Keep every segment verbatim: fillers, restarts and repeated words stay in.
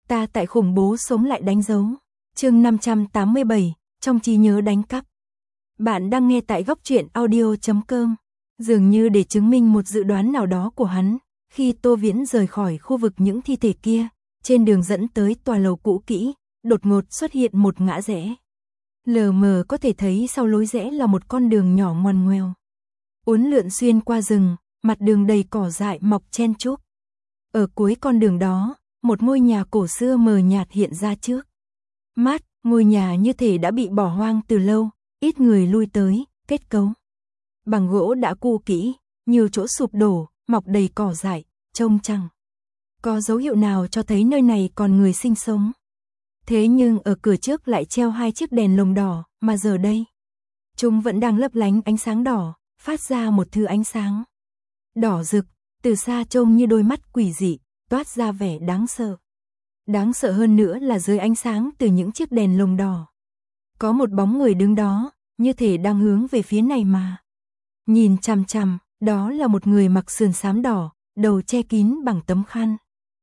Ta tại khủng bố sống lại đánh dấu. Chương năm trăm tám mươi bảy, trong trí nhớ đánh cắp. Bạn đang nghe tại góc truyện audio chấm com. Dường như để chứng minh một dự đoán nào đó của hắn, khi Tô Viễn rời khỏi khu vực những thi thể kia, trên đường dẫn tới tòa lầu cũ kỹ, đột ngột xuất hiện một ngã rẽ. Lờ mờ có thể thấy sau lối rẽ là một con đường nhỏ ngoằn ngoèo, uốn lượn xuyên qua rừng, mặt đường đầy cỏ dại mọc chen chúc. Ở cuối con đường đó, một ngôi nhà cổ xưa mờ nhạt hiện ra trước mắt, ngôi nhà như thể đã bị bỏ hoang từ lâu, ít người lui tới, kết cấu bằng gỗ đã cũ kỹ, nhiều chỗ sụp đổ, mọc đầy cỏ dại, trông chẳng có dấu hiệu nào cho thấy nơi này còn người sinh sống. Thế nhưng ở cửa trước lại treo hai chiếc đèn lồng đỏ, mà giờ đây chúng vẫn đang lấp lánh ánh sáng đỏ, phát ra một thứ ánh sáng đỏ rực, từ xa trông như đôi mắt quỷ dị, toát ra vẻ đáng sợ. Đáng sợ hơn nữa là dưới ánh sáng từ những chiếc đèn lồng đỏ, có một bóng người đứng đó, như thể đang hướng về phía này mà nhìn chằm chằm. Đó là một người mặc sườn xám đỏ, đầu che kín bằng tấm khăn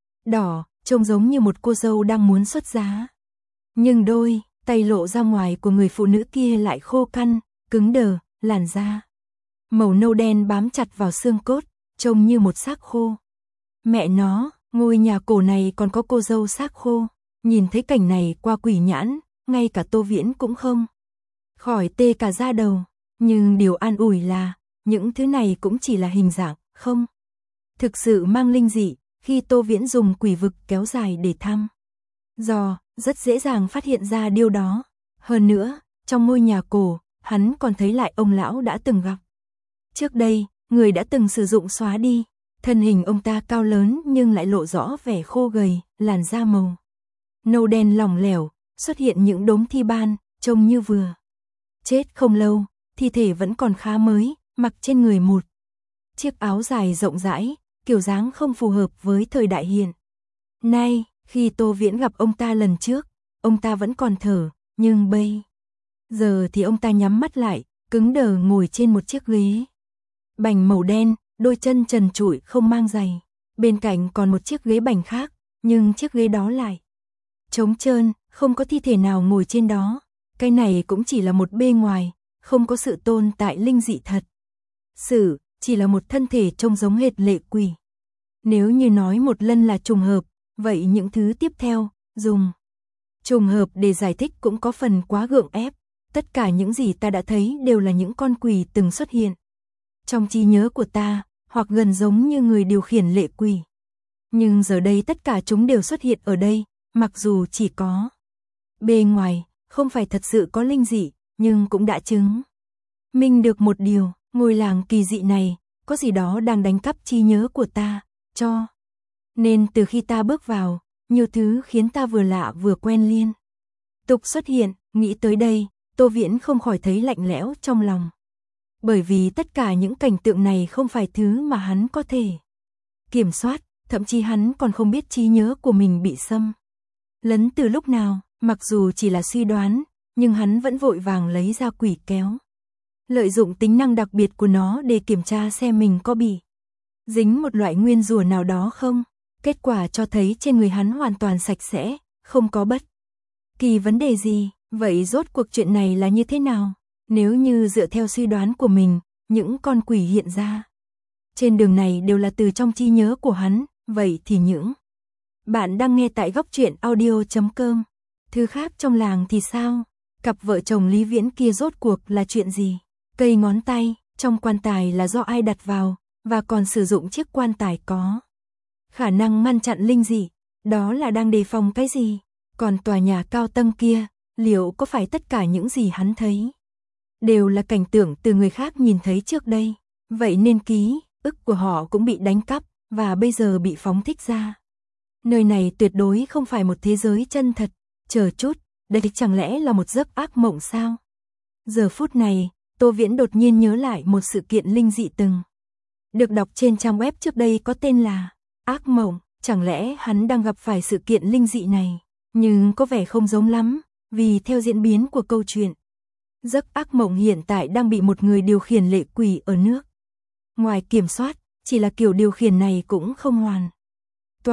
đỏ, trông giống như một cô dâu đang muốn xuất giá. Nhưng đôi tay lộ ra ngoài của người phụ nữ kia lại khô cằn, cứng đờ, làn da màu nâu đen bám chặt vào xương cốt, trông như một xác khô. Mẹ nó, ngôi nhà cổ này còn có cô dâu xác khô. Nhìn thấy cảnh này qua quỷ nhãn, ngay cả Tô Viễn cũng không khỏi tê cả da đầu. Nhưng điều an ủi là, những thứ này cũng chỉ là hình dạng, không thực sự mang linh dị. Khi Tô Viễn dùng quỷ vực kéo dài để thăm dò, rất dễ dàng phát hiện ra điều đó. Hơn nữa, trong ngôi nhà cổ, hắn còn thấy lại ông lão đã từng gặp trước đây, người đã từng sử dụng xóa đi. Thân hình ông ta cao lớn nhưng lại lộ rõ vẻ khô gầy, làn da màu nâu đen lỏng lẻo, xuất hiện những đốm thi ban, trông như vừa chết không lâu, thi thể vẫn còn khá mới, mặc trên người một chiếc áo dài rộng rãi, kiểu dáng không phù hợp với thời đại hiện nay. Khi Tô Viễn gặp ông ta lần trước, ông ta vẫn còn thở, nhưng bây giờ thì ông ta nhắm mắt lại, cứng đờ ngồi trên một chiếc ghế bành màu đen, đôi chân trần trụi không mang giày. Bên cạnh còn một chiếc ghế bành khác, nhưng chiếc ghế đó lại trống trơn, không có thi thể nào ngồi trên đó. Cái này cũng chỉ là một bề ngoài, không có sự tồn tại linh dị thật sự, chỉ là một thân thể trông giống hệt lệ quỷ. Nếu như nói một lần là trùng hợp, vậy những thứ tiếp theo, dùng trùng hợp để giải thích cũng có phần quá gượng ép. Tất cả những gì ta đã thấy đều là những con quỷ từng xuất hiện trong trí nhớ của ta, hoặc gần giống như người điều khiển lệ quỷ. Nhưng giờ đây tất cả chúng đều xuất hiện ở đây, mặc dù chỉ có bề ngoài, không phải thật sự có linh dị, nhưng cũng đã chứng minh được một điều, ngôi làng kỳ dị này, có gì đó đang đánh cắp trí nhớ của ta, cho nên từ khi ta bước vào, nhiều thứ khiến ta vừa lạ vừa quen liên tục xuất hiện. Nghĩ tới đây, Tô Viễn không khỏi thấy lạnh lẽo trong lòng. Bởi vì tất cả những cảnh tượng này không phải thứ mà hắn có thể kiểm soát, thậm chí hắn còn không biết trí nhớ của mình bị xâm lấn từ lúc nào. Mặc dù chỉ là suy đoán, nhưng hắn vẫn vội vàng lấy ra quỷ kéo, lợi dụng tính năng đặc biệt của nó để kiểm tra xem mình có bị dính một loại nguyên rủa nào đó không. Kết quả cho thấy trên người hắn hoàn toàn sạch sẽ, không có bất kỳ vấn đề gì. Vậy rốt cuộc chuyện này là như thế nào? Nếu như dựa theo suy đoán của mình, những con quỷ hiện ra trên đường này đều là từ trong trí nhớ của hắn, vậy thì những bạn đang nghe tại góc truyện audio chấm com. Thứ khác trong làng thì sao? Cặp vợ chồng Lý Viễn kia rốt cuộc là chuyện gì? Cây ngón tay trong quan tài là do ai đặt vào, và còn sử dụng chiếc quan tài có khả năng ngăn chặn linh dị, đó là đang đề phòng cái gì? Còn tòa nhà cao tầng kia, liệu có phải tất cả những gì hắn thấy đều là cảnh tượng từ người khác nhìn thấy trước đây? Vậy nên ký ức của họ cũng bị đánh cắp, và bây giờ bị phóng thích ra. Nơi này tuyệt đối không phải một thế giới chân thật. Chờ chút, đây chẳng lẽ là một giấc ác mộng sao? Giờ phút này, Tô Viễn đột nhiên nhớ lại một sự kiện linh dị từng được đọc trên trang web trước đây có tên là ác mộng. Chẳng lẽ hắn đang gặp phải sự kiện linh dị này? Nhưng có vẻ không giống lắm, vì theo diễn biến của câu chuyện, giấc ác mộng hiện tại đang bị một người điều khiển lệ quỷ ở nước ngoài kiểm soát. Chỉ là kiểu điều khiển này cũng không hoàn toàn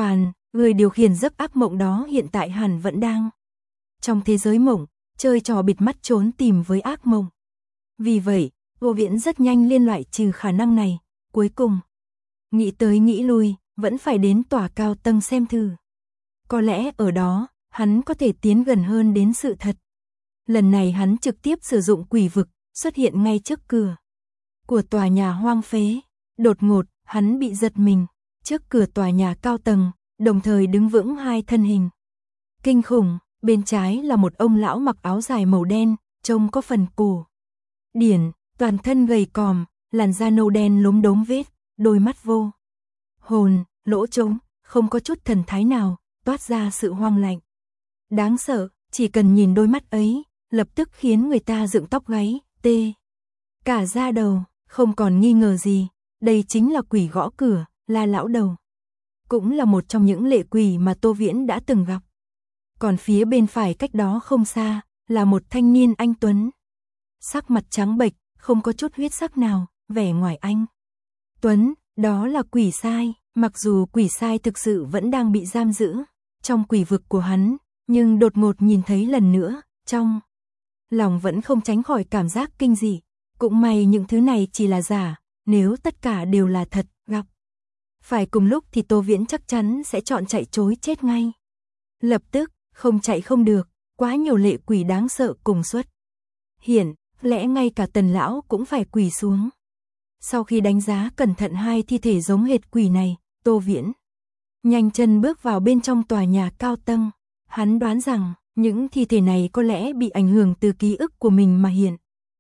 Người điều khiển giấc ác mộng đó hiện tại hẳn vẫn đang trong thế giới mộng, chơi trò bịt mắt trốn tìm với ác mộng. Vì vậy, Vô Viễn rất nhanh liên loại trừ khả năng này, cuối cùng. Nghĩ tới nghĩ lui, vẫn phải đến tòa cao tầng xem thử. Có lẽ ở đó, hắn có thể tiến gần hơn đến sự thật. Lần này hắn trực tiếp sử dụng quỷ vực, xuất hiện ngay trước cửa của tòa nhà hoang phế. Đột ngột, hắn bị giật mình. Trước cửa tòa nhà cao tầng, đồng thời đứng vững hai thân hình kinh khủng. Bên trái là một ông lão mặc áo dài màu đen, trông có phần cổ điển, toàn thân gầy còm, làn da nâu đen lốm đốm vết, đôi mắt vô hồn, lỗ trống, không có chút thần thái nào, toát ra sự hoang lạnh. Đáng sợ, chỉ cần nhìn đôi mắt ấy, lập tức khiến người ta dựng tóc gáy, tê cả da đầu, không còn nghi ngờ gì, đây chính là quỷ gõ cửa, La lão đầu. Cũng là một trong những lệ quỷ mà Tô Viễn đã từng gặp. Còn phía bên phải cách đó không xa, là một thanh niên anh tuấn. Sắc mặt trắng bệch, không có chút huyết sắc nào, vẻ ngoài anh tuấn, đó là quỷ sai. Mặc dù quỷ sai thực sự vẫn đang bị giam giữ trong quỷ vực của hắn, nhưng đột ngột nhìn thấy lần nữa, trong lòng vẫn không tránh khỏi cảm giác kinh dị. Cũng may những thứ này chỉ là giả, nếu tất cả đều là thật, gặp phải cùng lúc thì Tô Viễn chắc chắn sẽ chọn chạy trối chết ngay. Lập tức, không chạy không được, quá nhiều lệ quỷ đáng sợ cùng xuất hiện, lẽ ngay cả Tần lão cũng phải quỳ xuống. Sau khi đánh giá cẩn thận hai thi thể giống hệt quỷ này, Tô Viễn nhanh chân bước vào bên trong tòa nhà cao tầng. Hắn đoán rằng, những thi thể này có lẽ bị ảnh hưởng từ ký ức của mình mà hiện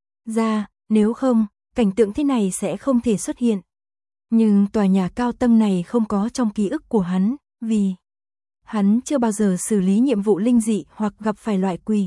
ra, nếu không, cảnh tượng thế này sẽ không thể xuất hiện. Nhưng tòa nhà cao tầng này không có trong ký ức của hắn, vì hắn chưa bao giờ xử lý nhiệm vụ linh dị hoặc gặp phải loại quỷ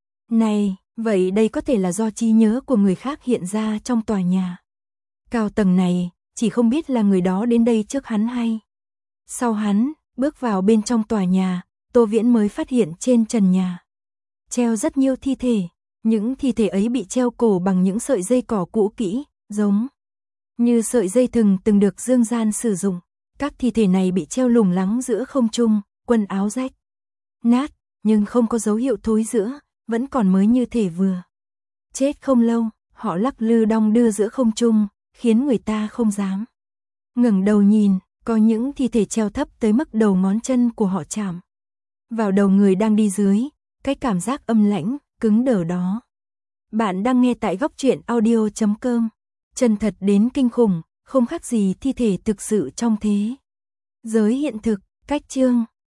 này, vậy đây có thể là do trí nhớ của người khác hiện ra trong tòa nhà cao tầng này, chỉ không biết là người đó đến đây trước hắn hay sau hắn. Bước vào bên trong tòa nhà, Tô Viễn mới phát hiện trên trần nhà treo rất nhiều thi thể. Những thi thể ấy bị treo cổ bằng những sợi dây cỏ cũ kỹ, giống như sợi dây thừng từng được dương gian sử dụng. Các thi thể này bị treo lủng lẳng giữa không trung, quần áo rách nát, nhưng không có dấu hiệu thối rữa, vẫn còn mới như thể vừa chết không lâu. Họ lắc lư đong đưa giữa không trung, khiến người ta không dám ngẩng đầu nhìn. Có những thi thể treo thấp tới mức đầu ngón chân của họ chạm vào đầu người đang đi dưới, cái cảm giác âm lãnh, cứng đờ đó. Bạn đang nghe tại góc truyện audio chấm com. Chân thật đến kinh khủng, không khác gì thi thể thực sự trong thế giới hiện thực. Cách chương